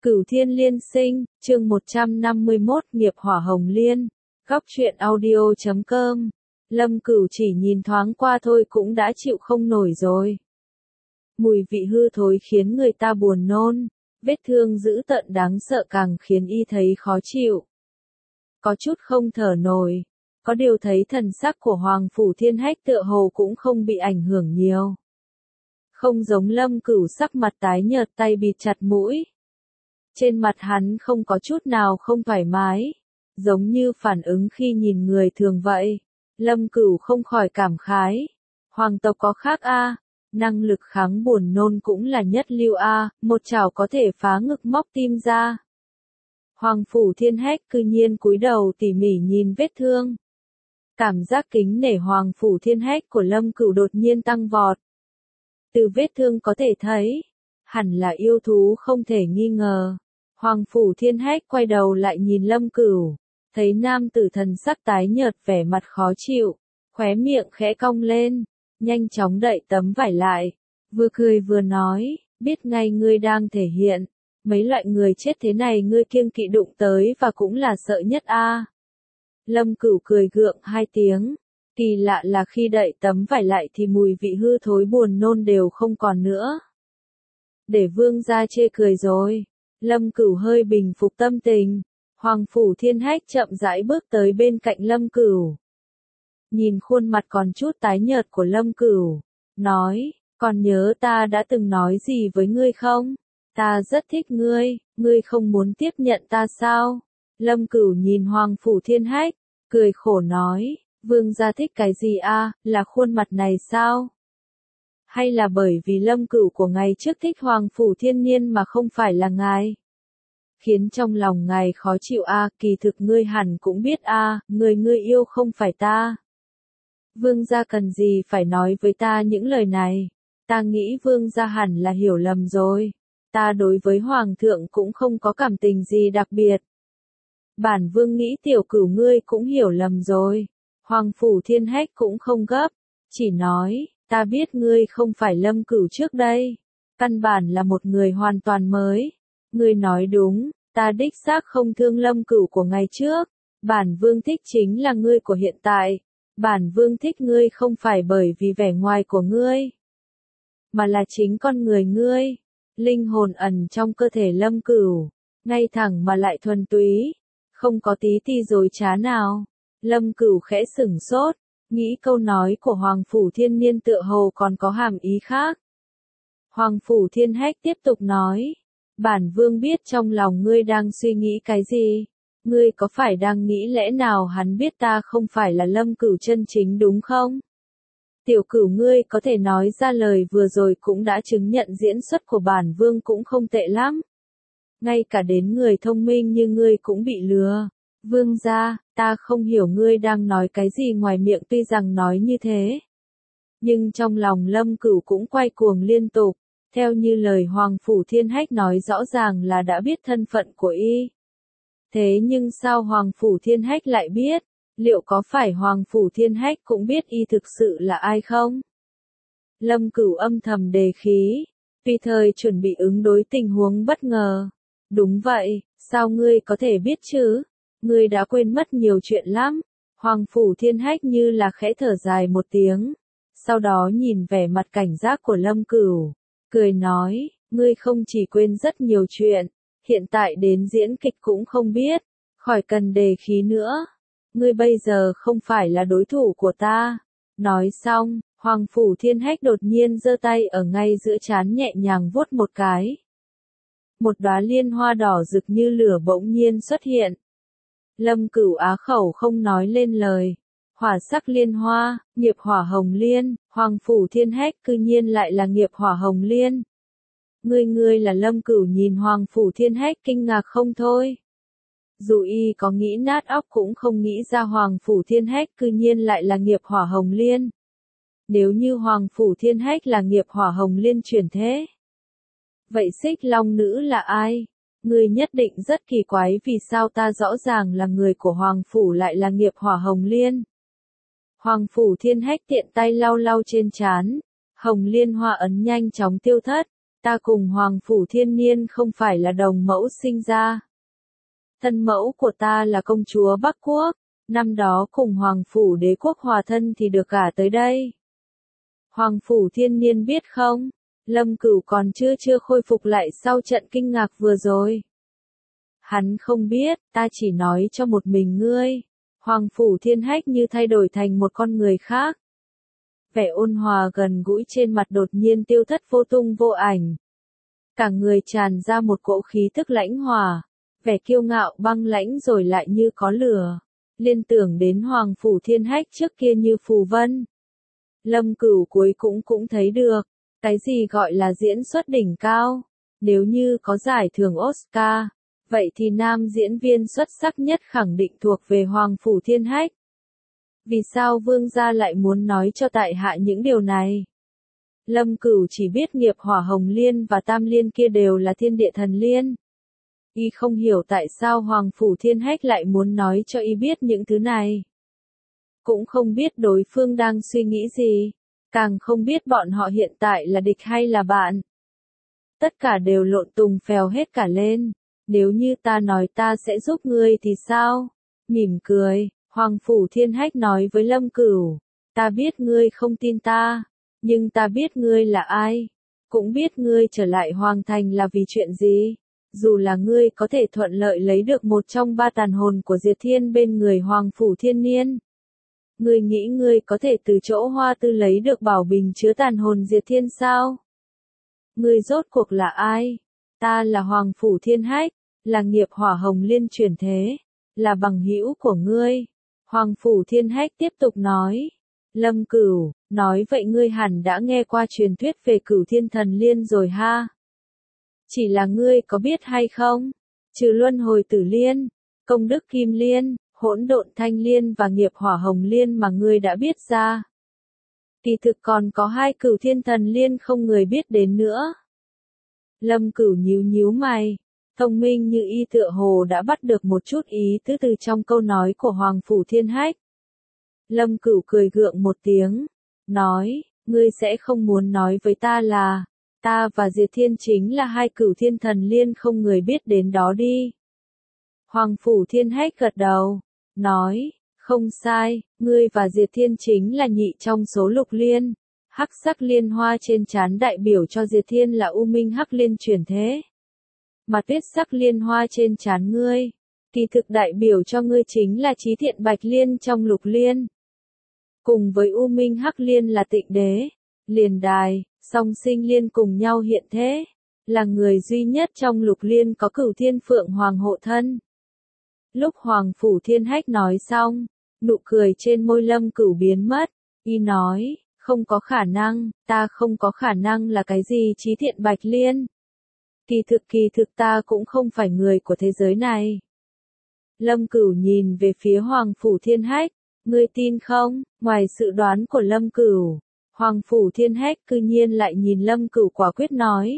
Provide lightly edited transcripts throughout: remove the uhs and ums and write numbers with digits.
Cửu Thiên Liên Sinh, chương 151, Nghiệp Hỏa Hồng Liên. Góc truyện audio.com. Lâm Cửu chỉ nhìn thoáng qua thôi cũng đã chịu không nổi rồi. Mùi vị hư thối khiến người ta buồn nôn, vết thương dữ tợn đáng sợ càng khiến y thấy khó chịu. Có chút không thở nổi, có điều thấy thần sắc của Hoàng Phủ Thiên Hách tựa hồ cũng không bị ảnh hưởng nhiều. Không giống Lâm Cửu sắc mặt tái nhợt tay bịt chặt mũi. Trên mặt hắn không có chút nào không thoải mái, giống như phản ứng khi nhìn người thường vậy. Lâm Cửu không khỏi cảm khái. Hoàng tộc có khác a, năng lực kháng buồn nôn cũng là nhất lưu a, một chảo có thể phá ngực móc tim ra. Hoàng Phủ Thiên Hách cư nhiên cúi đầu tỉ mỉ nhìn vết thương. Cảm giác kính nể Hoàng Phủ Thiên Hách của Lâm Cửu đột nhiên tăng vọt. Từ vết thương có thể thấy, hẳn là yêu thú không thể nghi ngờ. Hoàng Phủ Thiên Hách quay đầu lại nhìn Lâm Cửu, thấy nam tử thần sắc tái nhợt vẻ mặt khó chịu, khóe miệng khẽ cong lên, nhanh chóng đậy tấm vải lại, vừa cười vừa nói, biết ngay ngươi đang thể hiện, mấy loại người chết thế này ngươi kiêng kỵ đụng tới và cũng là sợ nhất a. Lâm Cửu cười gượng hai tiếng, kỳ lạ là khi đậy tấm vải lại thì mùi vị hư thối buồn nôn đều không còn nữa. Để vương gia chê cười rồi. Lâm Cửu hơi bình phục tâm tình, Hoàng Phủ Thiên Hách chậm rãi bước tới bên cạnh Lâm Cửu. Nhìn khuôn mặt còn chút tái nhợt của Lâm Cửu, nói, còn nhớ ta đã từng nói gì với ngươi không? Ta rất thích ngươi, ngươi không muốn tiếp nhận ta sao? Lâm Cửu nhìn Hoàng Phủ Thiên Hách, cười khổ nói, vương gia thích cái gì a, là khuôn mặt này sao? Hay là bởi vì Lâm Cửu của ngày trước thích Hoàng Phủ Thiên Niên mà không phải là ngài? Khiến trong lòng ngài khó chịu a, kỳ thực ngươi hẳn cũng biết a, ngươi yêu không phải ta. Vương gia cần gì phải nói với ta những lời này? Ta nghĩ vương gia hẳn là hiểu lầm rồi. Ta đối với Hoàng thượng cũng không có cảm tình gì đặc biệt. Bản vương nghĩ tiểu cửu ngươi cũng hiểu lầm rồi. Hoàng Phủ Thiên Hách cũng không gấp, chỉ nói, ta biết ngươi không phải Lâm Cửu trước đây. Căn bản là một người hoàn toàn mới. Ngươi nói đúng, ta đích xác không thương Lâm Cửu của ngày trước. Bản vương thích chính là ngươi của hiện tại. Bản vương thích ngươi không phải bởi vì vẻ ngoài của ngươi, mà là chính con người ngươi. Linh hồn ẩn trong cơ thể Lâm Cửu, ngay thẳng mà lại thuần túy, không có tí ti dối trá nào. Lâm Cửu khẽ sửng sốt, nghĩ câu nói của Hoàng Phủ Thiên Niên tựa hồ còn có hàm ý khác. Hoàng Phủ Thiên Hách tiếp tục nói, bản vương biết trong lòng ngươi đang suy nghĩ cái gì. Ngươi có phải đang nghĩ lẽ nào hắn biết ta không phải là Lâm Cửu chân chính đúng không? Tiểu Cửu ngươi có thể nói ra lời vừa rồi cũng đã chứng nhận diễn xuất của bản vương cũng không tệ lắm. Ngay cả đến người thông minh như ngươi cũng bị lừa. Vương gia, ta không hiểu ngươi đang nói cái gì ngoài miệng tuy rằng nói như thế. Nhưng trong lòng Lâm Cửu cũng quay cuồng liên tục, theo như lời Hoàng Phủ Thiên Hách nói rõ ràng là đã biết thân phận của y. Thế nhưng sao Hoàng Phủ Thiên Hách lại biết? Liệu có phải Hoàng Phủ Thiên Hách cũng biết y thực sự là ai không? Lâm Cửu âm thầm đề khí, tùy thời chuẩn bị ứng đối tình huống bất ngờ. Đúng vậy, sao ngươi có thể biết chứ? Ngươi đã quên mất nhiều chuyện lắm. Hoàng Phủ Thiên Hách như là khẽ thở dài một tiếng. Sau đó nhìn vẻ mặt cảnh giác của Lâm Cửu, cười nói, ngươi không chỉ quên rất nhiều chuyện, hiện tại đến diễn kịch cũng không biết, khỏi cần đề khí nữa. Ngươi bây giờ không phải là đối thủ của ta. Nói xong, Hoàng Phủ Thiên Hách đột nhiên giơ tay ở ngay giữa trán nhẹ nhàng vuốt một cái. Một đóa liên hoa đỏ rực như lửa bỗng nhiên xuất hiện. Lâm Cửu á khẩu không nói lên lời. Hỏa sắc liên hoa, nghiệp hỏa hồng liên, Hoàng Phủ Thiên Hách cư nhiên lại là nghiệp hỏa hồng liên. Ngươi là Lâm Cửu nhìn Hoàng Phủ Thiên Hách kinh ngạc không thôi. Dù y có nghĩ nát óc cũng không nghĩ ra Hoàng Phủ Thiên Hách cư nhiên lại là nghiệp hỏa hồng liên. Nếu như Hoàng Phủ Thiên Hách là nghiệp hỏa hồng liên chuyển thế, vậy Xích Long nữ là ai? Ngươi nhất định rất kỳ quái vì sao ta rõ ràng là người của Hoàng Phủ lại là nghiệp hỏa hồng liên. Hoàng Phủ Thiên Hách tiện tay lau lau trên trán, hồng liên hoa ấn nhanh chóng tiêu thất, Ta cùng Hoàng Phủ Thiên Niên không phải là đồng mẫu sinh ra. Thân mẫu của ta là công chúa Bắc Quốc, năm đó cùng Hoàng Phủ Đế Quốc hòa thân thì được gả tới đây. Hoàng Phủ Thiên Niên biết không? Lâm Cửu còn chưa khôi phục lại sau trận kinh ngạc vừa rồi. Hắn không biết, ta chỉ nói cho một mình ngươi. Hoàng Phủ Thiên Hách như thay đổi thành một con người khác. Vẻ ôn hòa gần gũi trên mặt đột nhiên tiêu thất vô tung vô ảnh. Cả người tràn ra một cỗ khí tức lãnh hòa, vẻ kiêu ngạo băng lãnh rồi lại như có lửa. Liên tưởng đến Hoàng Phủ Thiên Hách trước kia như phù vân. Lâm Cửu cuối cũng thấy được, cái gì gọi là diễn xuất đỉnh cao. Nếu như có giải thưởng Oscar, vậy thì nam diễn viên xuất sắc nhất khẳng định thuộc về Hoàng Phủ Thiên Hách. Vì sao vương gia lại muốn nói cho tại hạ những điều này? Lâm Cửu chỉ biết nghiệp hỏa hồng liên và tam liên kia đều là thiên địa thần liên. Y không hiểu tại sao Hoàng Phủ Thiên Hách lại muốn nói cho y biết những thứ này. Cũng không biết đối phương đang suy nghĩ gì, càng không biết bọn họ hiện tại là địch hay là bạn. Tất cả đều lộn tùng phèo hết cả lên. Nếu như ta nói ta sẽ giúp ngươi thì sao? Mỉm cười, Hoàng Phủ Thiên Hách nói với Lâm Cửu, ta biết ngươi không tin ta, nhưng ta biết ngươi là ai, cũng biết ngươi trở lại Hoàng Thành là vì chuyện gì. Dù là ngươi có thể thuận lợi lấy được một trong ba tàn hồn của Diệt Thiên bên người Hoàng Phủ Thiên Niên. Ngươi nghĩ ngươi có thể từ chỗ Hoa Tư lấy được bảo bình chứa tàn hồn Diệt Thiên sao? Ngươi rốt cuộc là ai? Ta là Hoàng Phủ Thiên Hách, là nghiệp hỏa hồng liên chuyển thế, là bằng hữu của ngươi. Hoàng Phủ Thiên Hách tiếp tục nói. Lâm Cửu, nói vậy ngươi hẳn đã nghe qua truyền thuyết về Cửu Thiên Thần Liên rồi ha? Chỉ là ngươi có biết hay không? Trừ luân hồi tử liên, công đức kim liên, hỗn độn thanh liên và nghiệp hỏa hồng liên mà ngươi đã biết ra. Kỳ thực còn có hai Cửu Thiên Thần Liên không người biết đến nữa. Lâm Cửu nhíu mày, thông minh như y tựa hồ đã bắt được một chút ý tứ từ trong câu nói của Hoàng Phủ Thiên Hách. Lâm Cửu cười gượng một tiếng, nói, ngươi sẽ không muốn nói với ta là, ta và Diệt Thiên chính là hai Cửu Thiên Thần Liên không người biết đến đó đi. Hoàng Phủ Thiên Hách gật đầu, nói, không sai, ngươi và Diệt Thiên chính là nhị trong số lục liên. Hắc sắc liên hoa trên trán đại biểu cho Diệt Thiên là U Minh Hắc Liên chuyển thế. Mà tuyết sắc liên hoa trên trán ngươi, kỳ thực đại biểu cho ngươi chính là Chí Thiện Bạch Liên trong lục liên. Cùng với U Minh Hắc Liên là Tịnh Đế, Liền Đài, Song Sinh Liên cùng nhau hiện thế, là người duy nhất trong lục liên có Cửu Thiên Phượng Hoàng hộ thân. Lúc Hoàng Phủ Thiên Hách nói xong, nụ cười trên môi Lâm Cửu biến mất, y nói, không có khả năng, ta không có khả năng là cái gì Chí Thiện Bạch Liên. Kỳ thực ta cũng không phải người của thế giới này. Lâm Cửu nhìn về phía Hoàng Phủ Thiên Hách, ngươi tin không? Ngoài sự đoán của Lâm Cửu, Hoàng Phủ Thiên Hách cư nhiên lại nhìn Lâm Cửu quả quyết nói.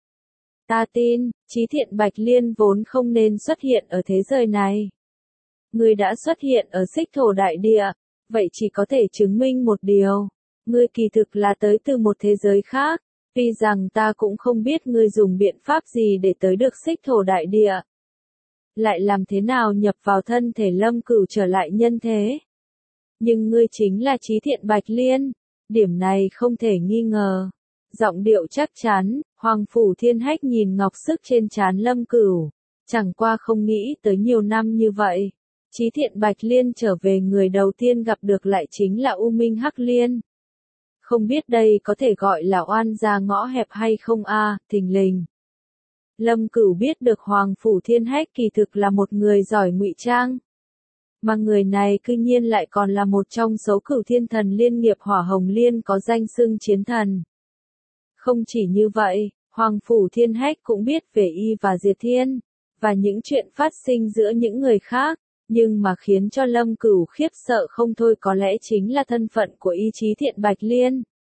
Ta tin, Chí Thiện Bạch Liên vốn không nên xuất hiện ở thế giới này. Ngươi đã xuất hiện ở Xích Thổ Đại Địa, vậy chỉ có thể chứng minh một điều. Ngươi kỳ thực là tới từ một thế giới khác, tuy rằng ta cũng không biết ngươi dùng biện pháp gì để tới được Xích Thổ Đại Địa. Lại làm thế nào nhập vào thân thể Lâm Cửu trở lại nhân thế. Nhưng ngươi chính là Chí Thiện Bạch Liên, điểm này không thể nghi ngờ. Giọng điệu chắc chắn, Hoàng Phủ Thiên Hách nhìn ngọc sức trên trán Lâm Cửu, chẳng qua không nghĩ tới nhiều năm như vậy. Chí Thiện Bạch Liên trở về người đầu tiên gặp được lại chính là U Minh Hắc Liên. Không biết đây có thể gọi là oan gia ngõ hẹp hay không a, thình lình. Lâm Cửu biết được Hoàng Phủ Thiên Hách kỳ thực là một người giỏi ngụy trang. Mà người này cư nhiên lại còn là một trong số Cửu Thiên Thần Liên nghiệp hỏa hồng liên có danh xưng chiến thần. Không chỉ như vậy, Hoàng Phủ Thiên Hách cũng biết về y và Diệt Thiên, và những chuyện phát sinh giữa những người khác, nhưng mà khiến cho Lâm Cửu khiếp sợ không thôi có lẽ chính là thân phận của y Chí Thiện Bạch Liên.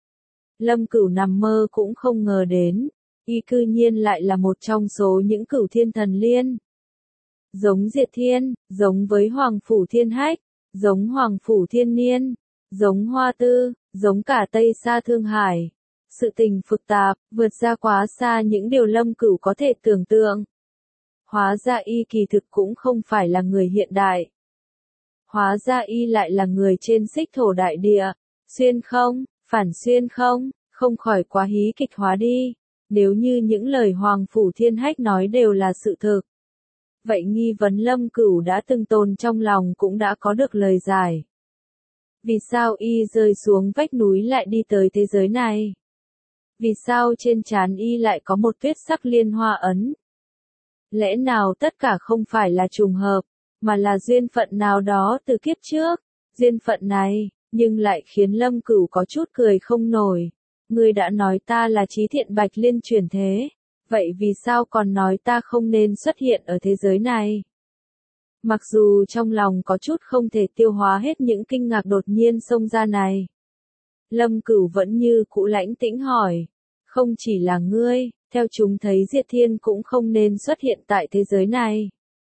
Lâm Cửu nằm mơ cũng không ngờ đến, y cư nhiên lại là một trong số những Cửu Thiên Thần Liên. Giống Diệt Thiên, giống với Hoàng Phủ Thiên Hách, giống Hoàng Phủ Thiên Niên, giống Hoa Tư, giống cả Tây Sa Thương Hải. Sự tình phức tạp, vượt ra quá xa những điều Lâm Cửu có thể tưởng tượng. Hóa ra y kỳ thực cũng không phải là người hiện đại. Hóa ra y lại là người trên xích thổ đại địa. Xuyên không, phản xuyên không, không khỏi quá hí kịch hóa đi. Nếu như những lời Hoàng Phủ Thiên Hách nói đều là sự thực. Vậy nghi vấn Lâm Cửu đã từng tồn trong lòng cũng đã có được lời giải. Vì sao y rơi xuống vách núi lại đi tới thế giới này? Vì sao trên trán y lại có một tuyết sắc liên hoa ấn? Lẽ nào tất cả không phải là trùng hợp, mà là duyên phận nào đó từ kiếp trước? Duyên phận này, nhưng lại khiến Lâm Cửu có chút cười không nổi. Ngươi đã nói ta là Chí Thiện Bạch Liên chuyển thế, vậy vì sao còn nói ta không nên xuất hiện ở thế giới này? Mặc dù trong lòng có chút không thể tiêu hóa hết những kinh ngạc đột nhiên xông ra này. Lâm Cửu vẫn như cũ lãnh tĩnh hỏi. Không chỉ là ngươi, theo chúng thấy Diệt Thiên cũng không nên xuất hiện tại thế giới này.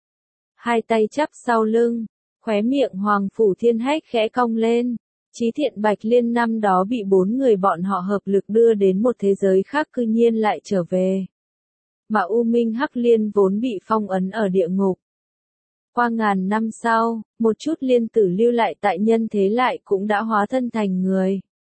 Hai tay chắp sau lưng, khóe miệng Hoàng Phủ Thiên Hách khẽ cong lên. Chí Thiện Bạch Liên năm đó bị 4 người bọn họ hợp lực đưa đến một thế giới khác cư nhiên lại trở về. Mà U Minh Hắc Liên vốn bị phong ấn ở địa ngục. Qua ngàn năm sau, một chút liên tử lưu lại tại nhân thế lại cũng đã hóa thân thành người.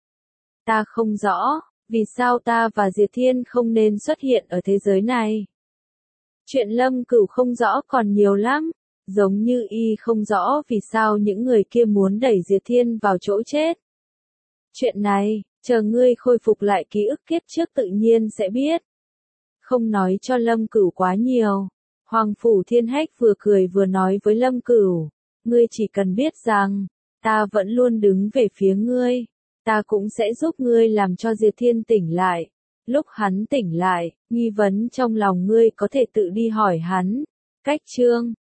Ta không rõ, vì sao ta và Diệt Thiên không nên xuất hiện ở thế giới này. Chuyện Lâm Cửu không rõ còn nhiều lắm, giống như y không rõ vì sao những người kia muốn đẩy Diệt Thiên vào chỗ chết. Chuyện này, chờ ngươi khôi phục lại ký ức kiếp trước tự nhiên sẽ biết. Không nói cho Lâm Cửu quá nhiều. Hoàng Phủ Thiên Hách vừa cười vừa nói với Lâm Cửu, ngươi chỉ cần biết rằng, ta vẫn luôn đứng về phía ngươi, ta cũng sẽ giúp ngươi làm cho Diệt Thiên tỉnh lại. Lúc hắn tỉnh lại, nghi vấn trong lòng ngươi có thể tự đi hỏi hắn. Cách chương